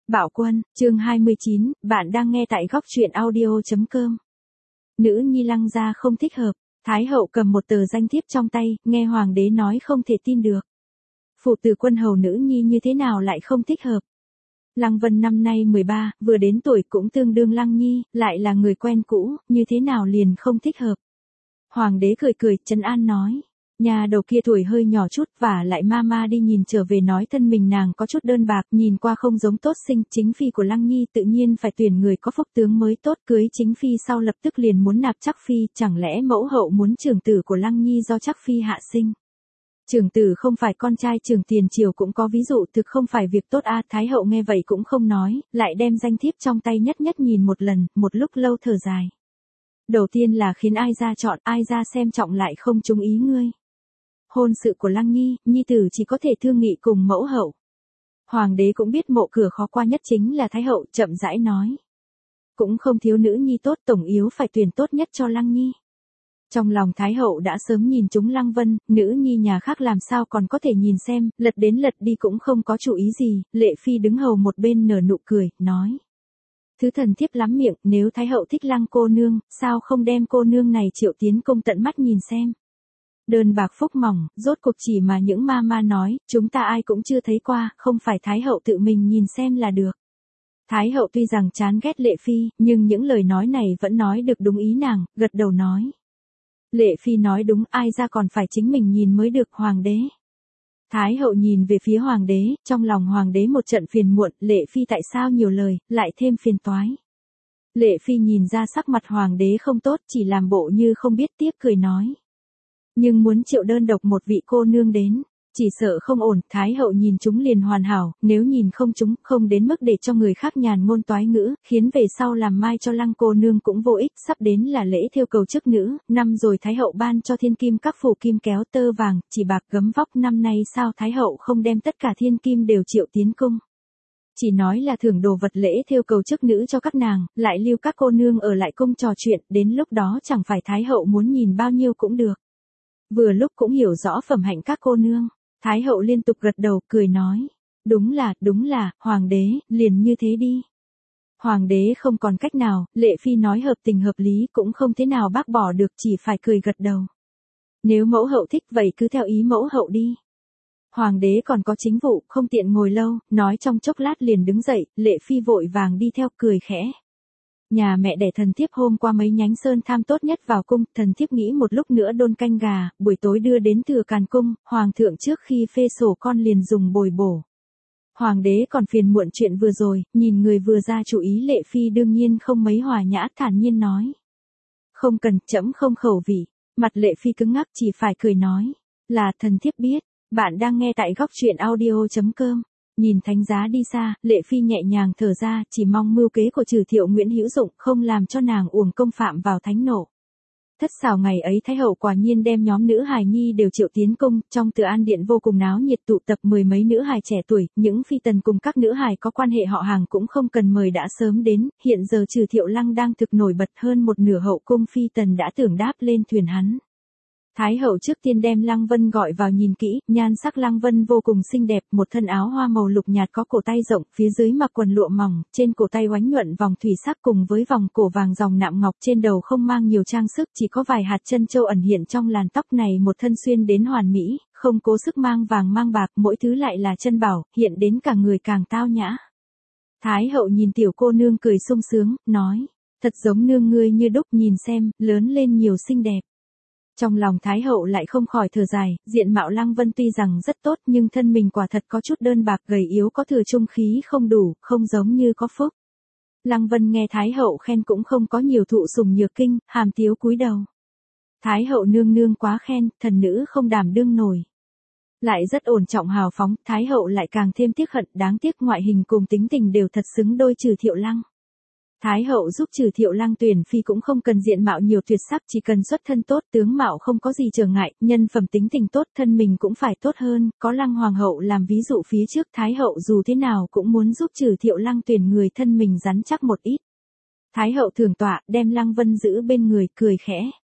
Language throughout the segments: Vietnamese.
Bạo Quân, chương 29, bạn đang nghe tại góc truyện audio.com. Nữ nhi Lăng gia không thích hợp, Thái hậu cầm một tờ danh thiếp trong tay, nghe hoàng đế nói không thể tin được. Phụ tử quân hầu nữ nhi như thế nào lại không thích hợp? Lăng Vân năm nay 13, vừa đến tuổi cũng tương đương Lăng Nhi, lại là người quen cũ, như thế nào liền không thích hợp? Hoàng đế cười cười, trấn an nói. Nhà đầu kia tuổi hơi nhỏ chút và lại mama đi nhìn trở về nói thân mình nàng có chút đơn bạc, nhìn qua không giống tốt sinh, chính phi của Lăng Nhi tự nhiên phải tuyển người có phúc tướng mới tốt, cưới chính phi sau lập tức liền muốn nạp Trác phi, chẳng lẽ mẫu hậu muốn trưởng tử của Lăng Nhi do Trác phi hạ sinh? Trưởng tử không phải con trai trưởng tiền triều cũng có ví dụ, thực không phải việc tốt a. Thái hậu nghe vậy cũng không nói, lại đem danh thiếp trong tay nhất nhất nhìn một lần, một lúc lâu thở dài. Đầu tiên là khiến ai ra chọn, ai ra xem trọng lại không trúng ý ngươi. Hôn sự của Lăng Nhi, nhi tử chỉ có thể thương nghị cùng mẫu hậu. Hoàng đế cũng biết mộ cửa khó qua nhất chính là Thái hậu, chậm rãi nói. Cũng không thiếu nữ nhi tốt, tổng yếu phải tuyển tốt nhất cho Lăng Nhi. Trong lòng Thái hậu đã sớm nhìn trúng Lăng Vân, nữ nhi nhà khác làm sao còn có thể nhìn xem, lật đến lật đi cũng không có chủ ý gì, Lệ Phi đứng hầu một bên nở nụ cười, nói. Thứ thần thiếp lắm miệng, nếu Thái hậu thích Lăng cô nương, sao không đem cô nương này triệu tiến công tận mắt nhìn xem. Đơn bạc phúc mỏng, rốt cuộc chỉ mà những ma nói, chúng ta ai cũng chưa thấy qua, không phải Thái hậu tự mình nhìn xem là được. Thái hậu tuy rằng chán ghét Lệ Phi, nhưng những lời nói này vẫn nói được đúng ý nàng, gật đầu nói. Lệ Phi nói đúng, ai ra còn phải chính mình nhìn mới được. Hoàng đế. Thái hậu nhìn về phía hoàng đế, trong lòng hoàng đế một trận phiền muộn, Lệ Phi tại sao nhiều lời, lại thêm phiền toái. Lệ Phi nhìn ra sắc mặt hoàng đế không tốt, chỉ làm bộ như không biết, tiếp cười nói. Nhưng muốn triệu đơn độc một vị cô nương đến, chỉ sợ không ổn. Thái hậu nhìn chúng liền hoàn hảo, nếu nhìn không chúng, không đến mức để cho người khác nhàn ngôn toái ngữ, khiến về sau làm mai cho Lăng cô nương cũng vô ích. Sắp đến là lễ thêu cầu chức nữ, năm rồi Thái hậu ban cho thiên kim các phủ kim kéo tơ vàng, chỉ bạc gấm vóc, năm nay sao Thái hậu không đem tất cả thiên kim đều triệu tiến cung. Chỉ nói là thưởng đồ vật lễ thêu cầu chức nữ cho các nàng, lại lưu các cô nương ở lại cung trò chuyện, đến lúc đó chẳng phải Thái hậu muốn nhìn bao nhiêu cũng được. Vừa lúc cũng hiểu rõ phẩm hạnh các cô nương, Thái hậu liên tục gật đầu, cười nói. Đúng là, hoàng đế, liền như thế đi. Hoàng đế không còn cách nào, Lệ Phi nói hợp tình hợp lý cũng không thế nào bác bỏ được, chỉ phải cười gật đầu. Nếu mẫu hậu thích vậy cứ theo ý mẫu hậu đi. Hoàng đế còn có chính vụ, không tiện ngồi lâu, nói trong chốc lát liền đứng dậy, Lệ Phi vội vàng đi theo, cười khẽ. Nhà mẹ đẻ thần thiếp hôm qua mấy nhánh sơn tham tốt nhất vào cung, thần thiếp nghĩ một lúc nữa đôn canh gà, buổi tối đưa đến Thừa Càn cung, hoàng thượng trước khi phê sổ con liền dùng bồi bổ. Hoàng đế còn phiền muộn chuyện vừa rồi, nhìn người vừa ra chủ ý. Lệ Phi đương nhiên không mấy hòa nhã, thản nhiên nói. Không cần, trẫm không khẩu vị. Mặt Lệ Phi cứng ngắc, chỉ phải cười nói. Là thần thiếp biết, bạn đang nghe tại góc truyện audio.com. Nhìn thánh giá đi xa, Lệ Phi nhẹ nhàng thở ra, chỉ mong mưu kế của Trừ Thiệu Nguyễn hữu dụng, không làm cho nàng uổng công phạm vào thánh nộ. Thất xảo ngày ấy Thái hậu quả nhiên đem nhóm nữ hài nhi đều triệu tiến cung, trong Từ An điện vô cùng náo nhiệt, tụ tập mười mấy nữ hài trẻ tuổi, những phi tần cùng các nữ hài có quan hệ họ hàng cũng không cần mời đã sớm đến, hiện giờ Trừ Thiệu Lăng đang thực nổi bật, hơn một nửa hậu cung phi tần đã tưởng đáp lên thuyền hắn. Thái hậu trước tiên đem Lăng Vân gọi vào nhìn kỹ, nhan sắc Lăng Vân vô cùng xinh đẹp, một thân áo hoa màu lục nhạt có cổ tay rộng, phía dưới mặc quần lụa mỏng, trên cổ tay oánh nhuận vòng thủy sắc cùng với vòng cổ vàng ròng nạm ngọc, trên đầu không mang nhiều trang sức, chỉ có vài hạt chân châu ẩn hiện trong làn tóc này, một thân xuyên đến hoàn mỹ, không cố sức mang vàng mang bạc, mỗi thứ lại là chân bảo, hiện đến cả người càng tao nhã. Thái hậu nhìn tiểu cô nương cười sung sướng, nói, thật giống nương ngươi như đúc, nhìn xem, lớn lên nhiều xinh đẹp. Trong lòng Thái hậu lại không khỏi thở dài, diện mạo Lăng Vân tuy rằng rất tốt nhưng thân mình quả thật có chút đơn bạc gầy yếu, có thừa trung khí không đủ, không giống như có phúc. Lăng Vân nghe Thái hậu khen cũng không có nhiều thụ sủng nhược kinh, hàm tiếu cúi đầu. Thái hậu nương nương quá khen, thần nữ không đảm đương nổi. Lại rất ổn trọng hào phóng, Thái hậu lại càng thêm tiếc hận, đáng tiếc ngoại hình cùng tính tình đều thật xứng đôi Trừ Thiệu Lăng. Thái hậu giúp Trừ Thiệu Lăng tuyển phi cũng không cần diện mạo nhiều tuyệt sắc, chỉ cần xuất thân tốt, tướng mạo không có gì trở ngại, nhân phẩm tính tình tốt, thân mình cũng phải tốt hơn, có Lăng hoàng hậu làm ví dụ phía trước, Thái hậu dù thế nào cũng muốn giúp Trừ Thiệu Lăng tuyển người thân mình rắn chắc một ít. Thái hậu thưởng tọa, đem Lăng Vân giữ bên người, cười khẽ.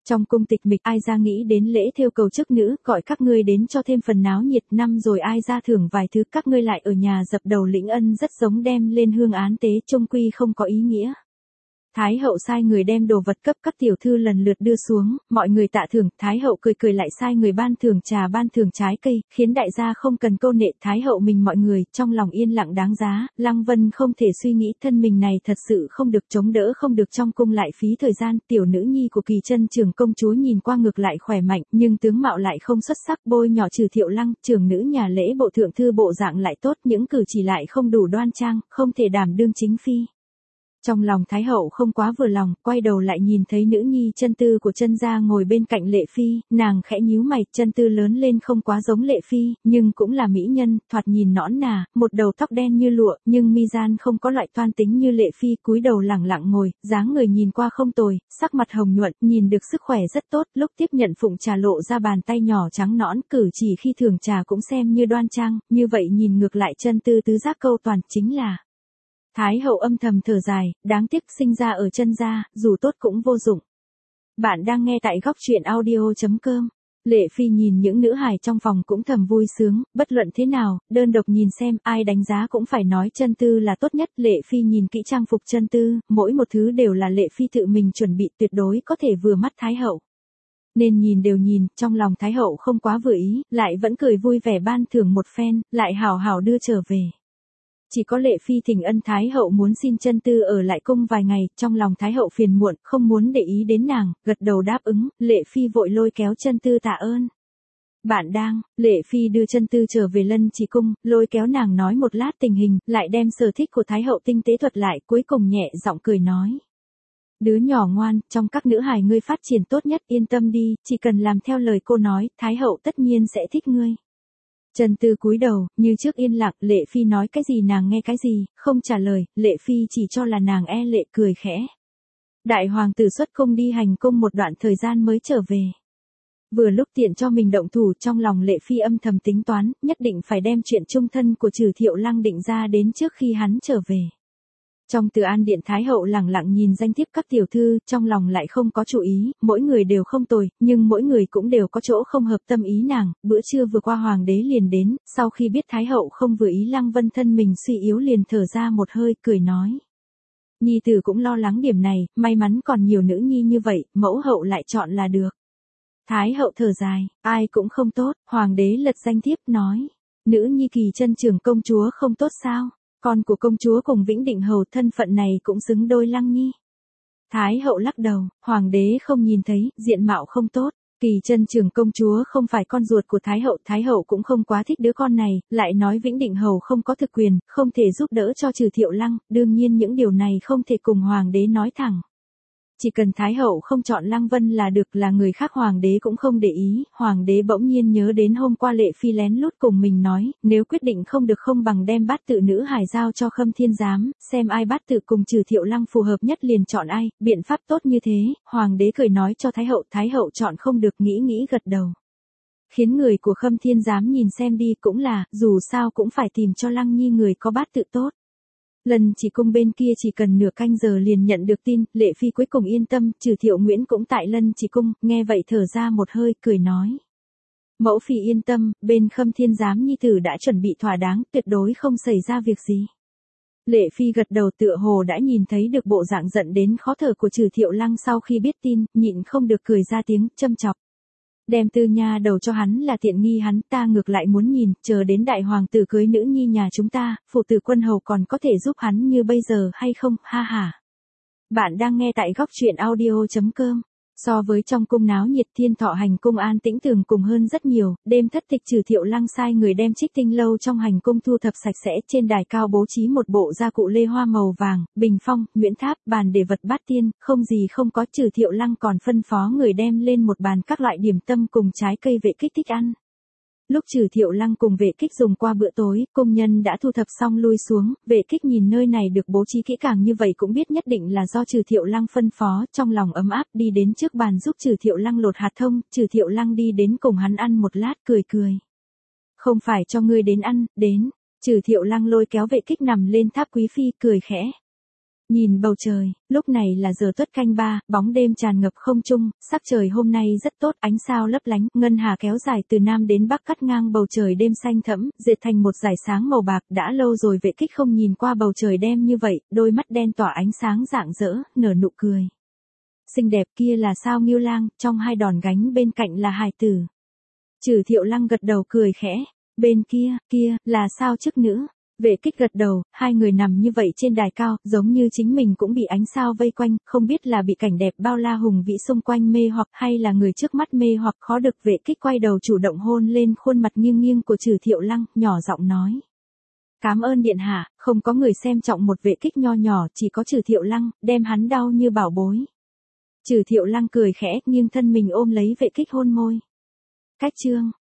Trong cung tịch mịch ai ra nghĩ đến lễ thêu cầu chức nữ, gọi các ngươi đến cho thêm phần náo nhiệt, năm rồi ai ra thưởng vài thứ, các ngươi lại ở nhà dập đầu lĩnh ân, rất giống đem lên hương án tế, chung quy không có ý nghĩa. Thái hậu sai người đem đồ vật cấp các tiểu thư lần lượt đưa xuống, mọi người tạ thưởng, Thái hậu cười cười lại sai người ban thưởng trà ban thưởng trái cây, khiến đại gia không cần câu nệ. Thái hậu mình mọi người, trong lòng yên lặng đáng giá. Lăng Vân không thể suy nghĩ thân mình này thật sự không được chống đỡ, không được trong cung lại phí thời gian. Tiểu nữ nhi của Kỳ Chân trưởng công chúa nhìn qua ngược lại khỏe mạnh, nhưng tướng mạo lại không xuất sắc, bôi nhỏ Trừ Thiệu Lăng, trưởng nữ nhà lễ bộ thượng thư bộ dạng lại tốt, những cử chỉ lại không đủ đoan trang, không thể đảm đương chính phi. Trong lòng Thái hậu không quá vừa lòng, quay đầu lại nhìn thấy nữ nhi Chân Tư của Chân gia ngồi bên cạnh Lệ Phi, nàng khẽ nhíu mày. Chân Tư lớn lên không quá giống Lệ Phi, nhưng cũng là mỹ nhân, thoạt nhìn nõn nà, một đầu tóc đen như lụa, nhưng mi gian không có loại toan tính như Lệ Phi, cúi đầu lẳng lặng ngồi, dáng người nhìn qua không tồi, sắc mặt hồng nhuận, nhìn được sức khỏe rất tốt, lúc tiếp nhận phụng trà lộ ra bàn tay nhỏ trắng nõn, cử chỉ khi thưởng trà cũng xem như đoan trang, như vậy nhìn ngược lại Chân Tư tứ giác câu toàn, chính là Thái hậu âm thầm thở dài, đáng tiếc sinh ra ở Chân gia, dù tốt cũng vô dụng. Bạn đang nghe tại góc truyện audio.com. Lệ Phi nhìn những nữ hài trong phòng cũng thầm vui sướng, bất luận thế nào, đơn độc nhìn xem, ai đánh giá cũng phải nói Chân Tư là tốt nhất. Lệ Phi nhìn kỹ trang phục Chân Tư, mỗi một thứ đều là Lệ Phi tự mình chuẩn bị, tuyệt đối có thể vừa mắt Thái hậu. Nên nhìn đều nhìn, trong lòng Thái hậu không quá vừa ý, lại vẫn cười vui vẻ ban thưởng một phen, lại hào hào đưa trở về. Chỉ có Lệ Phi thỉnh ân Thái hậu muốn xin Chân Tư ở lại cung vài ngày, trong lòng Thái hậu phiền muộn, không muốn để ý đến nàng, gật đầu đáp ứng. Lệ Phi vội lôi kéo Chân Tư tạ ơn. Bạn đang, Lệ Phi đưa Chân Tư trở về Lân Chỉ cung, lôi kéo nàng nói một lát tình hình, lại đem sở thích của Thái hậu tinh tế thuật lại, cuối cùng nhẹ giọng cười nói. Đứa nhỏ ngoan, trong các nữ hài ngươi phát triển tốt nhất, yên tâm đi, chỉ cần làm theo lời cô nói, Thái hậu tất nhiên sẽ thích ngươi. Chân Tư cúi đầu, như trước yên lặng, Lệ Phi nói cái gì nàng nghe cái gì, không trả lời, Lệ Phi chỉ cho là nàng e lệ, cười khẽ. Đại hoàng tử xuất cung đi hành cung một đoạn thời gian mới trở về. Vừa lúc tiện cho mình động thủ, trong lòng Lệ Phi âm thầm tính toán, nhất định phải đem chuyện chung thân của Trừ Thiệu Lăng định ra đến trước khi hắn trở về. Trong Từ An điện Thái hậu lẳng lặng nhìn danh thiếp các tiểu thư, trong lòng lại không có chủ ý, mỗi người đều không tồi, nhưng mỗi người cũng đều có chỗ không hợp tâm ý nàng. Bữa trưa vừa qua hoàng đế liền đến, sau khi biết Thái hậu không vừa ý Lăng Vân thân mình suy yếu liền thở ra một hơi, cười nói. Nhi tử cũng lo lắng điểm này, may mắn còn nhiều nữ nhi như vậy, mẫu hậu lại chọn là được. Thái hậu thở dài, ai cũng không tốt, hoàng đế lật danh thiếp nói. Nữ nhi Kỳ Chân trưởng công chúa không tốt sao? Con của công chúa cùng Vĩnh Định hầu thân phận này cũng xứng đôi Lăng nhi. Thái hậu lắc đầu, hoàng đế không nhìn thấy, diện mạo không tốt. Kỳ Chân trưởng công chúa không phải con ruột của Thái hậu cũng không quá thích đứa con này, lại nói Vĩnh Định hầu không có thực quyền, không thể giúp đỡ cho Trừ Thiệu Lăng, đương nhiên những điều này không thể cùng hoàng đế nói thẳng. Chỉ cần Thái hậu không chọn Lăng Vân là được, là người khác hoàng đế cũng không để ý. Hoàng đế bỗng nhiên nhớ đến hôm qua Lệ Phi lén lút cùng mình nói, nếu quyết định không được không bằng đem bát tự nữ hài giao cho Khâm Thiên Giám, xem ai bát tự cùng Trừ Thiệu Lăng phù hợp nhất liền chọn ai, biện pháp tốt như thế. Hoàng đế cười nói cho Thái hậu chọn không được, nghĩ gật đầu. Khiến người của Khâm Thiên Giám nhìn xem đi, cũng là, dù sao cũng phải tìm cho Lăng nhi người có bát tự tốt. Lần Chỉ cung bên kia chỉ cần nửa canh giờ liền nhận được tin, Lệ Phi cuối cùng yên tâm, Trừ Thiệu Nguyễn cũng tại Lân Chỉ cung, nghe vậy thở ra một hơi, cười nói. Mẫu phi yên tâm, bên Khâm Thiên Giám nhi tử đã chuẩn bị thỏa đáng, tuyệt đối không xảy ra việc gì. Lệ Phi gật đầu, tựa hồ đã nhìn thấy được bộ dạng giận đến khó thở của Trừ Thiệu Lăng sau khi biết tin, nhịn không được cười ra tiếng, châm chọc. Đem Tư nha đầu cho hắn là tiện nghi hắn, ta ngược lại muốn nhìn, chờ đến đại hoàng tử cưới nữ nhi nhà chúng ta, phụ tử quân hầu còn có thể giúp hắn như bây giờ hay không, ha ha. Bạn đang nghe tại góc truyện audio.com. So với trong cung náo nhiệt, Thiên Thọ hành cung an tĩnh tường cùng hơn rất nhiều. Đêm thất tịch Trừ Thiệu Lăng sai người đem Trích Tinh lâu trong hành cung thu thập sạch sẽ, trên đài cao bố trí một bộ gia cụ lê hoa màu vàng, bình phong, nguyễn tháp, bàn để vật bát tiên, không gì không có. Trừ Thiệu Lăng còn phân phó người đem lên một bàn các loại điểm tâm cùng trái cây Vệ Kích thích ăn. Lúc Trừ Thiệu Lăng cùng Vệ Kích dùng qua bữa tối, công nhân đã thu thập xong lui xuống. Vệ Kích nhìn nơi này được bố trí kỹ càng như vậy cũng biết nhất định là do Trừ Thiệu Lăng phân phó, trong lòng ấm áp đi đến trước bàn giúp Trừ Thiệu Lăng lột hạt thông. Trừ Thiệu Lăng đi đến cùng hắn ăn một lát, cười. Không phải cho ngươi đến ăn, đến. Trừ Thiệu Lăng lôi kéo Vệ Kích nằm lên tháp quý phi, cười khẽ. Nhìn bầu trời, lúc này là giờ tuất canh ba, bóng đêm tràn ngập không trung, sắc trời hôm nay rất tốt, ánh sao lấp lánh, ngân hà kéo dài từ nam đến bắc cắt ngang bầu trời đêm xanh thẫm, dệt thành một dải sáng màu bạc, đã lâu rồi Vệ Kích không nhìn qua bầu trời đêm như vậy, đôi mắt đen tỏa ánh sáng rạng rỡ, nở nụ cười. Xinh đẹp kia là sao Ngưu Lang, trong hai đòn gánh bên cạnh là hài tử. Trừ Thiệu Lăng gật đầu cười khẽ, bên kia, là sao chức nữ. Vệ Kích gật đầu, hai người nằm như vậy trên đài cao, giống như chính mình cũng bị ánh sao vây quanh, không biết là bị cảnh đẹp bao la hùng vĩ xung quanh mê hoặc hay là người trước mắt mê hoặc khó được. Vệ Kích quay đầu chủ động hôn lên khuôn mặt nghiêng nghiêng của Trừ Thiệu Lăng, nhỏ giọng nói. Cám ơn điện hạ, không có người xem trọng một Vệ Kích nho nhỏ, chỉ có Trừ Thiệu Lăng, đem hắn đau như bảo bối. Trừ Thiệu Lăng cười khẽ, nghiêng thân mình ôm lấy Vệ Kích hôn môi. Cách chương